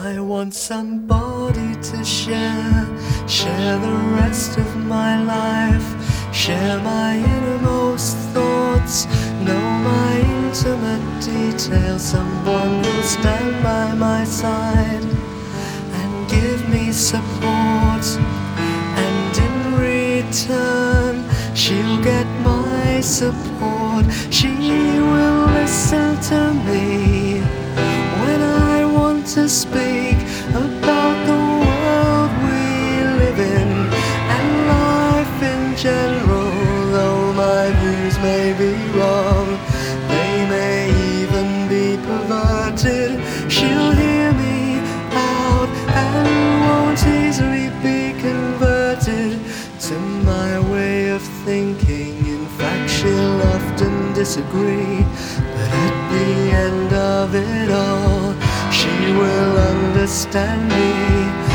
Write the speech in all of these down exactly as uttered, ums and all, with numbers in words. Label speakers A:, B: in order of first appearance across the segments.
A: I want somebody to share, share the rest of my life, share my innermost thoughts, know my intimate details, someone who'll stand by my side and give me support, and in return she'll get my support. She will listen to me when I want to speak about the world we live in and life in general. Though my views may be wrong, they may even be perverted, she'll hear me out and won't easily be converted to my way of thinking. In fact, she'll often disagree, but at the end of it all, she will understand me.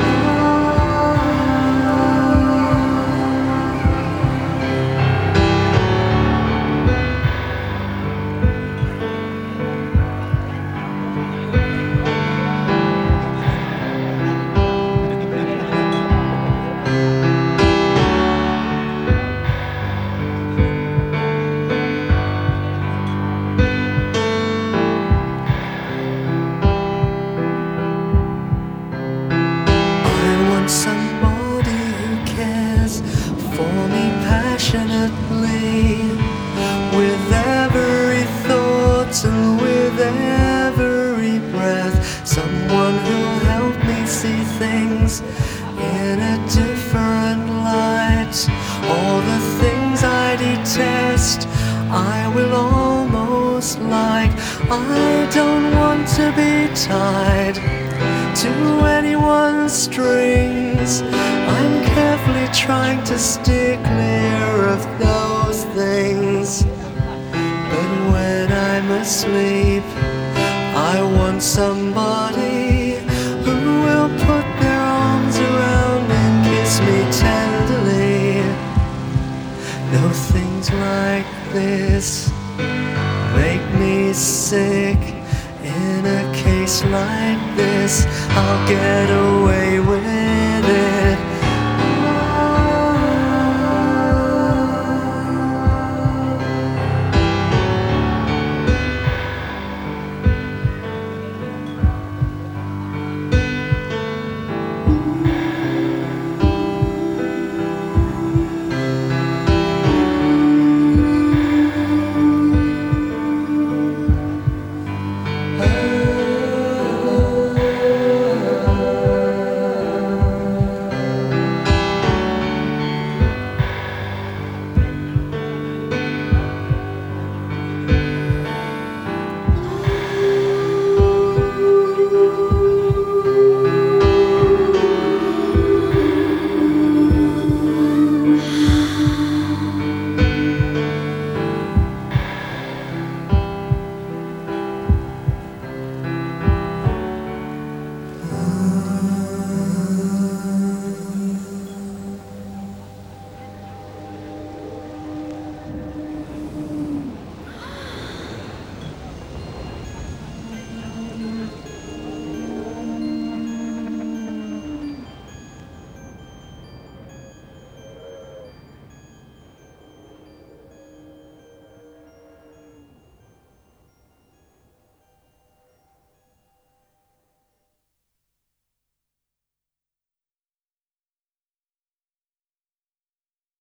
A: Somebody who cares for me passionately, with every thought and with every breath. Someone who'll help me see things in a different light. All the things I detest, I will almost like. I don't want to be tied to anyone's strings. I'm carefully trying to steer clear of those things. But when I'm asleep, I want somebody who will put their arms around and kiss me tenderly. No, things like this make me sick. In a case like this, I'll get away with